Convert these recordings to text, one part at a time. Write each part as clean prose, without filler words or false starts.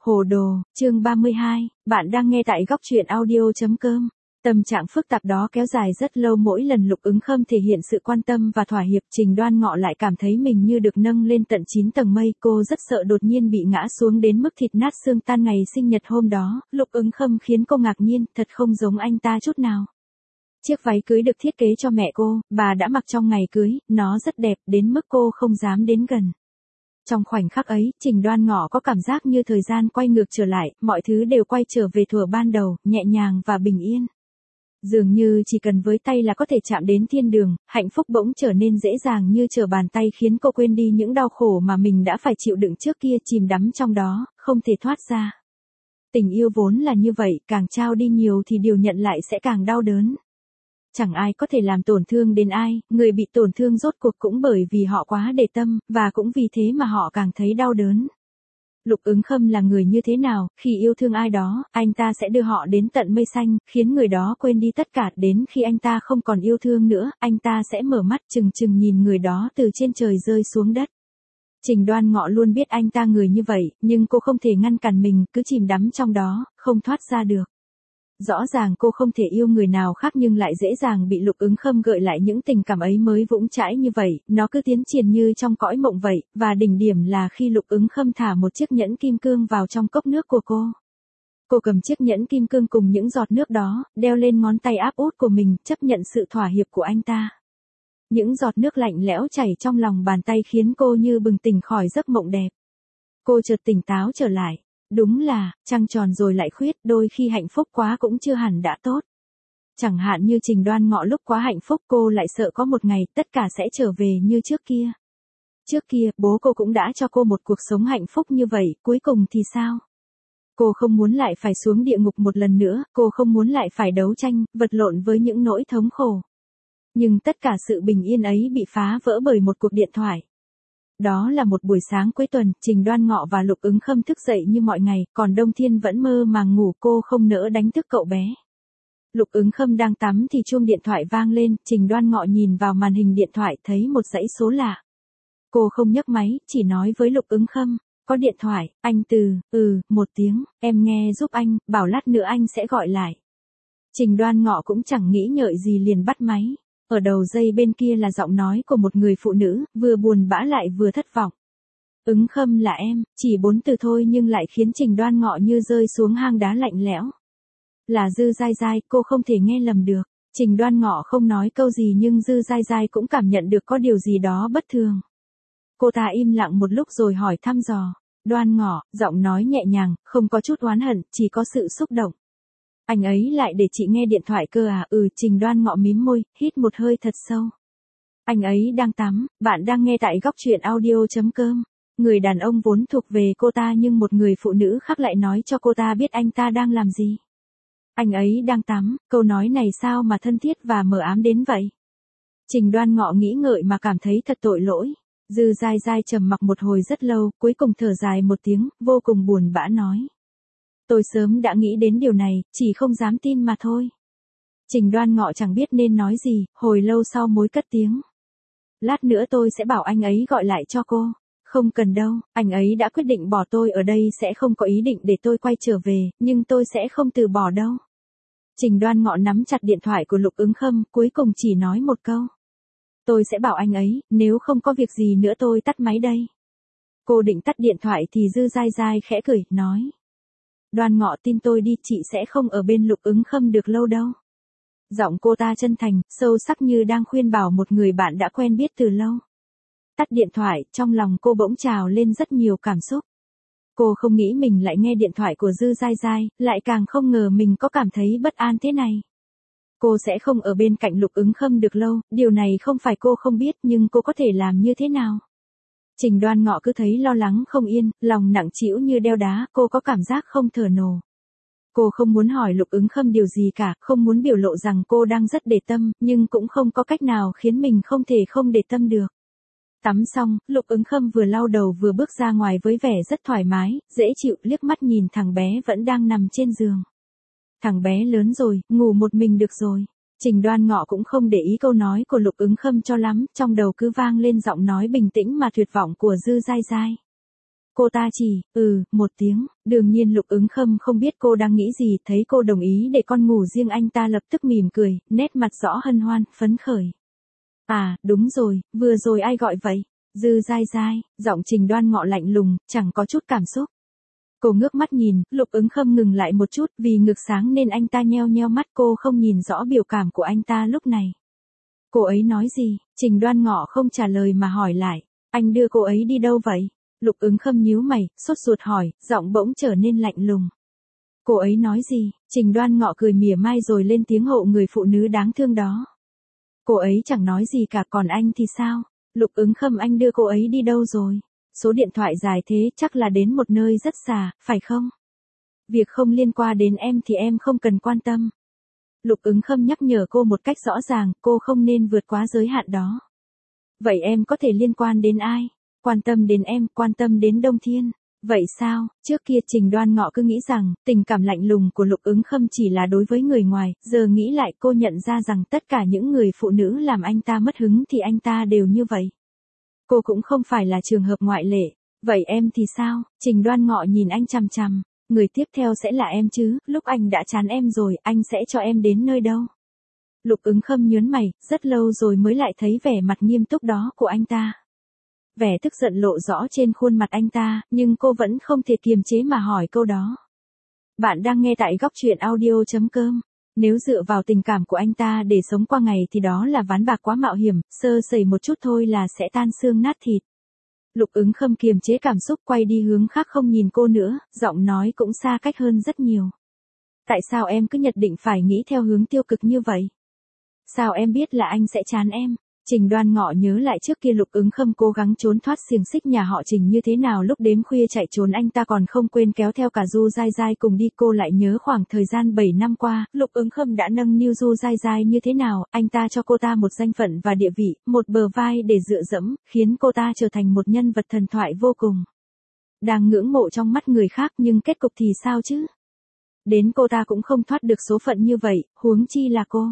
Hồ đồ, chương 32, bạn đang nghe tại góc truyện audio.com. Tâm trạng phức tạp đó kéo dài rất lâu, mỗi lần Lục Ứng Khâm thể hiện sự quan tâm và thỏa hiệp, Trình Đoan Ngọ lại cảm thấy mình như được nâng lên tận 9 tầng mây. Cô rất sợ đột nhiên bị ngã xuống đến mức thịt nát xương tan. Ngày sinh nhật hôm đó, Lục Ứng Khâm khiến cô ngạc nhiên, thật không giống anh ta chút nào. Chiếc váy cưới được thiết kế cho mẹ cô, bà đã mặc trong ngày cưới, nó rất đẹp đến mức cô không dám đến gần. Trong khoảnh khắc ấy, Trình Đoan Ngọ có cảm giác như thời gian quay ngược trở lại, mọi thứ đều quay trở về thuở ban đầu, nhẹ nhàng và bình yên. Dường như chỉ cần với tay là có thể chạm đến thiên đường, hạnh phúc bỗng trở nên dễ dàng như trở bàn tay, khiến cô quên đi những đau khổ mà mình đã phải chịu đựng trước kia, chìm đắm trong đó, không thể thoát ra. Tình yêu vốn là như vậy, càng trao đi nhiều thì điều nhận lại sẽ càng đau đớn. Chẳng ai có thể làm tổn thương đến ai, người bị tổn thương rốt cuộc cũng bởi vì họ quá để tâm, và cũng vì thế mà họ càng thấy đau đớn. Lục Ứng Khâm là người như thế nào, khi yêu thương ai đó, anh ta sẽ đưa họ đến tận mây xanh, khiến người đó quên đi tất cả, đến khi anh ta không còn yêu thương nữa, anh ta sẽ mở mắt trừng trừng nhìn người đó từ trên trời rơi xuống đất. Trình Đoan Ngọ luôn biết anh ta người như vậy, nhưng cô không thể ngăn cản mình, cứ chìm đắm trong đó, không thoát ra được. Rõ ràng cô không thể yêu người nào khác nhưng lại dễ dàng bị Lục Ứng Khâm gợi lại những tình cảm ấy mới vững chãi như vậy, nó cứ tiến triển như trong cõi mộng vậy, và đỉnh điểm là khi Lục Ứng Khâm thả một chiếc nhẫn kim cương vào trong cốc nước của cô. Cô cầm chiếc nhẫn kim cương cùng những giọt nước đó, đeo lên ngón tay áp út của mình, chấp nhận sự thỏa hiệp của anh ta. Những giọt nước lạnh lẽo chảy trong lòng bàn tay khiến cô như bừng tỉnh khỏi giấc mộng đẹp. Cô chợt tỉnh táo trở lại. Đúng là, trăng tròn rồi lại khuyết, đôi khi hạnh phúc quá cũng chưa hẳn đã tốt. Chẳng hạn như Trình Đoan Ngọ lúc quá hạnh phúc cô lại sợ có một ngày tất cả sẽ trở về như trước kia. Trước kia, bố cô cũng đã cho cô một cuộc sống hạnh phúc như vậy, cuối cùng thì sao? Cô không muốn lại phải xuống địa ngục một lần nữa, cô không muốn lại phải đấu tranh, vật lộn với những nỗi thống khổ. Nhưng tất cả sự bình yên ấy bị phá vỡ bởi một cuộc điện thoại. Đó là một buổi sáng cuối tuần, Trình Đoan Ngọ và Lục Ứng Khâm thức dậy như mọi ngày, còn Đông Thiên vẫn mơ màng ngủ, cô không nỡ đánh thức cậu bé. Lục Ứng Khâm đang tắm thì chuông điện thoại vang lên, Trình Đoan Ngọ nhìn vào màn hình điện thoại thấy một dãy số lạ. Cô không nhấc máy, chỉ nói với Lục Ứng Khâm, có điện thoại, anh Từ, một tiếng, em nghe giúp anh, bảo lát nữa anh sẽ gọi lại. Trình Đoan Ngọ cũng chẳng nghĩ ngợi gì liền bắt máy. Ở đầu dây bên kia là giọng nói của một người phụ nữ, vừa buồn bã lại vừa thất vọng. Ứng Khâm là em, chỉ 4 từ thôi nhưng lại khiến Trình Đoan Ngọ như rơi xuống hang đá lạnh lẽo. Là Dư Dai Dai, cô không thể nghe lầm được. Trình Đoan Ngọ không nói câu gì nhưng Dư Dai Dai cũng cảm nhận được có điều gì đó bất thường. Cô ta im lặng một lúc rồi hỏi thăm dò. Đoan Ngọ, giọng nói nhẹ nhàng, không có chút oán hận, chỉ có sự xúc động. Anh ấy lại để chị nghe điện thoại cơ à? Trình Đoan Ngọ mím môi, hít một hơi thật sâu. Anh ấy đang tắm, bạn đang nghe tại góc truyện audio.com. Người đàn ông vốn thuộc về cô ta nhưng một người phụ nữ khác lại nói cho cô ta biết anh ta đang làm gì. Anh ấy đang tắm, câu nói này sao mà thân thiết và mờ ám đến vậy? Trình Đoan Ngọ nghĩ ngợi mà cảm thấy thật tội lỗi. Dư Dai Dai trầm mặc một hồi rất lâu, cuối cùng thở dài một tiếng, vô cùng buồn bã nói. Tôi sớm đã nghĩ đến điều này, chỉ không dám tin mà thôi. Trình Đoan Ngọ chẳng biết nên nói gì, hồi lâu sau mới cất tiếng. Lát nữa tôi sẽ bảo anh ấy gọi lại cho cô. Không cần đâu, anh ấy đã quyết định bỏ tôi ở đây, sẽ không có ý định để tôi quay trở về, nhưng tôi sẽ không từ bỏ đâu. Trình Đoan Ngọ nắm chặt điện thoại của Lục Ứng Khâm, cuối cùng chỉ nói một câu. Tôi sẽ bảo anh ấy, nếu không có việc gì nữa tôi tắt máy đây. Cô định tắt điện thoại thì Dư Dai Dai khẽ cười, nói. Đoan Ngọ tin tôi đi, chị sẽ không ở bên Lục Ứng Khâm được lâu đâu. Giọng cô ta chân thành, sâu sắc như đang khuyên bảo một người bạn đã quen biết từ lâu. Tắt điện thoại, trong lòng cô bỗng trào lên rất nhiều cảm xúc. Cô không nghĩ mình lại nghe điện thoại của Dư Dai Dai, lại càng không ngờ mình có cảm thấy bất an thế này. Cô sẽ không ở bên cạnh Lục Ứng Khâm được lâu, điều này không phải cô không biết nhưng cô có thể làm như thế nào. Trình Đoan Ngọ cứ thấy lo lắng không yên, lòng nặng trĩu như đeo đá, cô có cảm giác không thở nổi. Cô không muốn hỏi Lục Ứng Khâm điều gì cả, không muốn biểu lộ rằng cô đang rất để tâm, nhưng cũng không có cách nào khiến mình không thể không để tâm được. Tắm xong, Lục Ứng Khâm vừa lau đầu vừa bước ra ngoài với vẻ rất thoải mái, dễ chịu, liếc mắt nhìn thằng bé vẫn đang nằm trên giường. Thằng bé lớn rồi, ngủ một mình được rồi. Trình Đoan Ngọ cũng không để ý câu nói của Lục Ứng Khâm cho lắm, trong đầu cứ vang lên giọng nói bình tĩnh mà tuyệt vọng của Dư Dai Dai. Cô ta chỉ, một tiếng, đương nhiên Lục Ứng Khâm không biết cô đang nghĩ gì, thấy cô đồng ý để con ngủ riêng anh ta lập tức mỉm cười, nét mặt rõ hân hoan, phấn khởi. À, đúng rồi, vừa rồi ai gọi vậy? Dư Dai Dai, giọng Trình Đoan Ngọ lạnh lùng, chẳng có chút cảm xúc. Cô ngước mắt nhìn, Lục Ứng Khâm ngừng lại một chút, vì ngực sáng nên anh ta nheo nheo mắt, cô không nhìn rõ biểu cảm của anh ta lúc này. Cô ấy nói gì? Trình Đoan Ngọ không trả lời mà hỏi lại. Anh đưa cô ấy đi đâu vậy? Lục Ứng Khâm nhíu mày, sốt ruột hỏi, giọng bỗng trở nên lạnh lùng. Cô ấy nói gì? Trình Đoan Ngọ cười mỉa mai rồi lên tiếng hộ người phụ nữ đáng thương đó. Cô ấy chẳng nói gì cả, còn anh thì sao? Lục Ứng Khâm, anh đưa cô ấy đi đâu rồi? Số điện thoại dài thế chắc là đến một nơi rất xa, phải không? Việc không liên quan đến em thì em không cần quan tâm. Lục Ứng Khâm nhắc nhở cô một cách rõ ràng, cô không nên vượt quá giới hạn đó. Vậy em có thể liên quan đến ai? Quan tâm đến em, quan tâm đến Đông Thiên. Vậy sao? Trước kia Trình Đoan Ngọ cứ nghĩ rằng, tình cảm lạnh lùng của Lục Ứng Khâm chỉ là đối với người ngoài, giờ nghĩ lại cô nhận ra rằng tất cả những người phụ nữ làm anh ta mất hứng thì anh ta đều như vậy. Cô cũng không phải là trường hợp ngoại lệ. Vậy em thì sao? Trình Đoan Ngọ nhìn anh chằm chằm. Người tiếp theo sẽ là em chứ, lúc anh đã chán em rồi, anh sẽ cho em đến nơi đâu? Lục Ứng Khâm nhớn mày, rất lâu rồi mới lại thấy vẻ mặt nghiêm túc đó của anh ta. Vẻ tức giận lộ rõ trên khuôn mặt anh ta, nhưng cô vẫn không thể kiềm chế mà hỏi câu đó. Bạn đang nghe tại góc truyện audio.com. Nếu dựa vào tình cảm của anh ta để sống qua ngày thì đó là ván bạc quá mạo hiểm, sơ sẩy một chút thôi là sẽ tan xương nát thịt. Lục Ứng Khâm kiềm chế cảm xúc, quay đi hướng khác không nhìn cô nữa, giọng nói cũng xa cách hơn rất nhiều. Tại sao em cứ nhất định phải nghĩ theo hướng tiêu cực như vậy? Sao em biết là anh sẽ chán em? Trình Đoan Ngọ nhớ lại trước kia Lục Ứng Khâm cố gắng trốn thoát xiềng xích nhà họ Trình như thế nào, lúc đêm khuya chạy trốn anh ta còn không quên kéo theo cả Du Dai Dai cùng đi. Cô lại nhớ khoảng thời gian 7 năm qua, Lục Ứng Khâm đã nâng niu Du Dai Dai như thế nào, anh ta cho cô ta một danh phận và địa vị, một bờ vai để dựa dẫm, khiến cô ta trở thành một nhân vật thần thoại vô cùng. Đang ngưỡng mộ trong mắt người khác nhưng kết cục thì sao chứ? Đến cô ta cũng không thoát được số phận như vậy, huống chi là cô.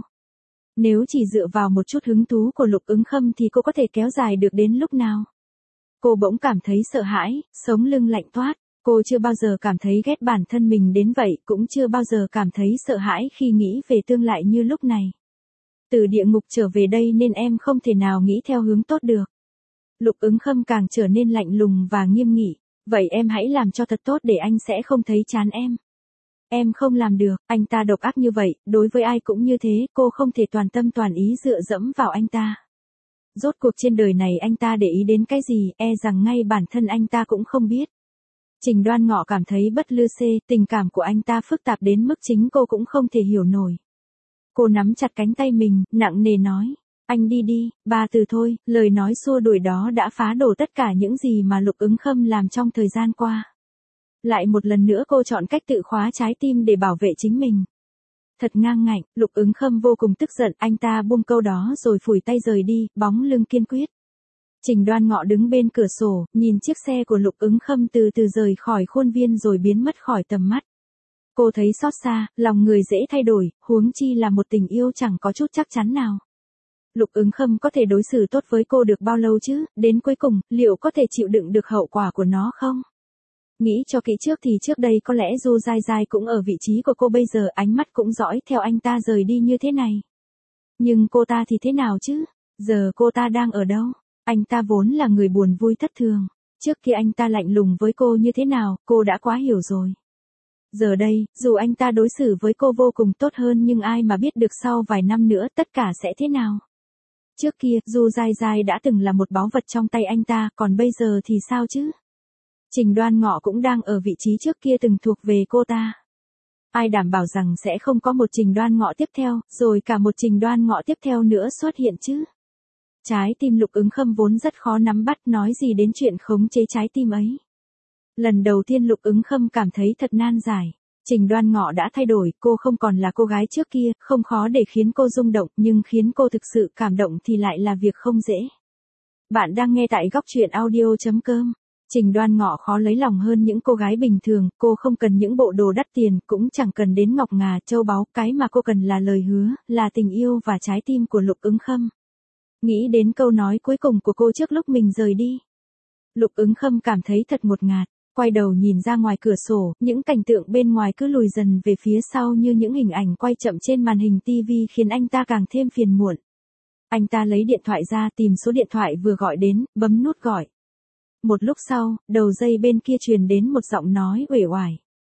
Nếu chỉ dựa vào một chút hứng thú của Lục Ứng Khâm thì cô có thể kéo dài được đến lúc nào? Cô bỗng cảm thấy sợ hãi, sống lưng lạnh toát. Cô chưa bao giờ cảm thấy ghét bản thân mình đến vậy, cũng chưa bao giờ cảm thấy sợ hãi khi nghĩ về tương lai như lúc này. Từ địa ngục trở về đây nên em không thể nào nghĩ theo hướng tốt được. Lục Ứng Khâm càng trở nên lạnh lùng và nghiêm nghị. Vậy em hãy làm cho thật tốt để anh sẽ không thấy chán em. Em không làm được, anh ta độc ác như vậy, đối với ai cũng như thế, cô không thể toàn tâm toàn ý dựa dẫm vào anh ta. Rốt cuộc trên đời này anh ta để ý đến cái gì, e rằng ngay bản thân anh ta cũng không biết. Trình Đoan Ngọ cảm thấy bất lư xê, tình cảm của anh ta phức tạp đến mức chính cô cũng không thể hiểu nổi. Cô nắm chặt cánh tay mình, nặng nề nói, anh đi đi, 3 từ thôi, lời nói xua đuổi đó đã phá đổ tất cả những gì mà Lục Ứng Khâm làm trong thời gian qua. Lại một lần nữa cô chọn cách tự khóa trái tim để bảo vệ chính mình. Thật ngang ngạnh, Lục Ứng Khâm vô cùng tức giận, anh ta buông câu đó rồi phủi tay rời đi, bóng lưng kiên quyết. Trình Đoan Ngọ đứng bên cửa sổ, nhìn chiếc xe của Lục Ứng Khâm từ từ rời khỏi khuôn viên rồi biến mất khỏi tầm mắt. Cô thấy xót xa, lòng người dễ thay đổi, huống chi là một tình yêu chẳng có chút chắc chắn nào. Lục Ứng Khâm có thể đối xử tốt với cô được bao lâu chứ, đến cuối cùng, liệu có thể chịu đựng được hậu quả của nó không? Nghĩ cho kỹ trước thì trước đây có lẽ Du Dai Dai cũng ở vị trí của cô bây giờ, ánh mắt cũng dõi theo anh ta rời đi như thế này. Nhưng cô ta thì thế nào chứ? Giờ cô ta đang ở đâu? Anh ta vốn là người buồn vui thất thường. Trước kia anh ta lạnh lùng với cô như thế nào, cô đã quá hiểu rồi. Giờ đây, dù anh ta đối xử với cô vô cùng tốt hơn nhưng ai mà biết được sau vài năm nữa tất cả sẽ thế nào? Trước kia, Du Dai Dai đã từng là một báu vật trong tay anh ta, còn bây giờ thì sao chứ? Trình Đoan Ngọ cũng đang ở vị trí trước kia từng thuộc về cô ta. Ai đảm bảo rằng sẽ không có một Trình Đoan Ngọ tiếp theo, rồi cả một Trình Đoan Ngọ tiếp theo nữa xuất hiện chứ? Trái tim Lục Ứng Khâm vốn rất khó nắm bắt, nói gì đến chuyện khống chế trái tim ấy. Lần đầu tiên Lục Ứng Khâm cảm thấy thật nan giải. Trình Đoan Ngọ đã thay đổi, cô không còn là cô gái trước kia, không khó để khiến cô rung động, nhưng khiến cô thực sự cảm động thì lại là việc không dễ. Bạn đang nghe tại góc truyện audio.com. Trình Đoan Ngọ khó lấy lòng hơn những cô gái bình thường, cô không cần những bộ đồ đắt tiền, cũng chẳng cần đến ngọc ngà châu báu, cái mà cô cần là lời hứa, là tình yêu và trái tim của Lục Ứng Khâm. Nghĩ đến câu nói cuối cùng của cô trước lúc mình rời đi. Lục Ứng Khâm cảm thấy thật ngột ngạt. quay đầu nhìn ra ngoài cửa sổ, những cảnh tượng bên ngoài cứ lùi dần về phía sau như những hình ảnh quay chậm trên màn hình TV khiến anh ta càng thêm phiền muộn. Anh ta lấy điện thoại ra tìm số điện thoại vừa gọi đến, bấm nút gọi. Một lúc sau, đầu dây bên kia truyền đến một giọng nói uể oải.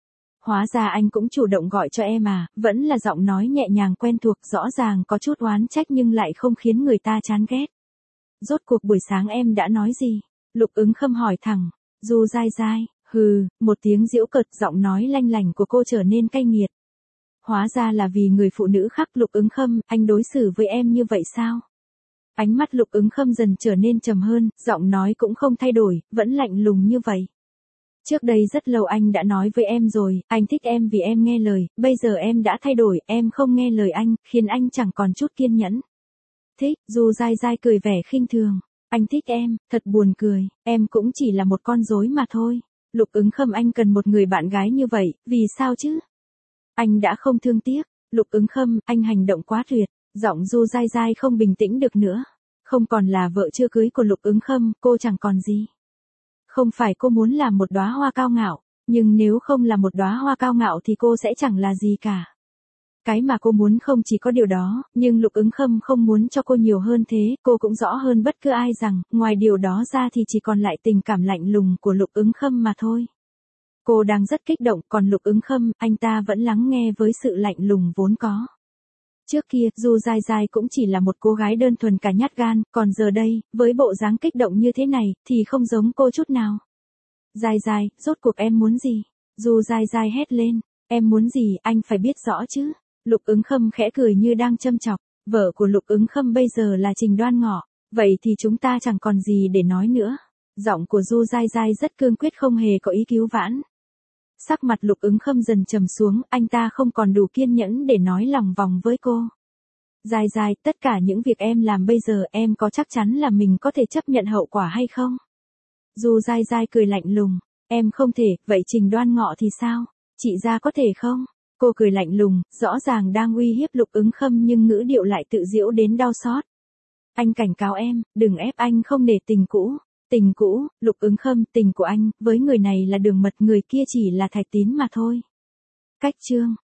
Hóa ra anh cũng chủ động gọi cho em à, vẫn là giọng nói nhẹ nhàng quen thuộc, rõ ràng có chút oán trách nhưng lại không khiến người ta chán ghét. Rốt cuộc buổi sáng em đã nói gì? Lục Ứng Khâm hỏi thẳng. Du dai dai, hừ, một tiếng giễu cợt, giọng nói lanh lảnh của cô trở nên cay nghiệt. Hóa ra là vì người phụ nữ khác. Lục Ứng Khâm, anh đối xử với em như vậy sao? Ánh mắt Lục Ứng Khâm dần trở nên trầm hơn, giọng nói cũng không thay đổi, vẫn lạnh lùng như vậy. Trước đây rất lâu anh đã nói với em rồi, anh thích em vì em nghe lời, bây giờ em đã thay đổi, em không nghe lời anh, khiến anh chẳng còn chút kiên nhẫn. Thích, Du dai dai cười vẻ khinh thường. Anh thích em, thật buồn cười, em cũng chỉ là một con rối mà thôi. Lục Ứng Khâm, anh cần một người bạn gái như vậy, vì sao chứ? Anh đã không thương tiếc. Lục Ứng Khâm, anh hành động quá tuyệt. Giọng Du dai dai không bình tĩnh được nữa. Không còn là vợ chưa cưới của Lục Ứng Khâm, cô chẳng còn gì. Không phải cô muốn làm một đóa hoa cao ngạo, nhưng nếu không là một đóa hoa cao ngạo thì cô sẽ chẳng là gì cả. Cái mà cô muốn không chỉ có điều đó, nhưng Lục Ứng Khâm không muốn cho cô nhiều hơn thế, cô cũng rõ hơn bất cứ ai rằng, ngoài điều đó ra thì chỉ còn lại tình cảm lạnh lùng của Lục Ứng Khâm mà thôi. Cô đang rất kích động, còn Lục Ứng Khâm, anh ta vẫn lắng nghe với sự lạnh lùng vốn có. Trước kia, Du dai dai cũng chỉ là một cô gái đơn thuần cả nhát gan, còn giờ đây, với bộ dáng kích động như thế này, thì không giống cô chút nào. Dai dai, rốt cuộc em muốn gì? Du dai dai hét lên, em muốn gì, anh phải biết rõ chứ. Lục Ứng Khâm khẽ cười như đang châm chọc, vợ của Lục Ứng Khâm bây giờ là Trình Đoan Ngọ, vậy thì chúng ta chẳng còn gì để nói nữa. Giọng của Du dai dai rất cương quyết, không hề có ý cứu vãn. Sắc mặt Lục Ứng Khâm dần trầm xuống, anh ta không còn đủ kiên nhẫn để nói lòng vòng với cô. Dai dai, tất cả những việc em làm bây giờ em có chắc chắn là mình có thể chấp nhận hậu quả hay không? Du dai dai cười lạnh lùng, em không thể, vậy Trình Đoan Ngọ thì sao? Chị ra có thể không? Cô cười lạnh lùng, rõ ràng đang uy hiếp Lục Ứng Khâm nhưng ngữ điệu lại tự giễu đến đau xót. Anh cảnh cáo em, đừng ép anh không để tình cũ. Tình cũ, Lục Ứng Khâm, tình của anh, với người này là Đường Mật, người kia chỉ là Thạch Tín mà thôi. Cách chương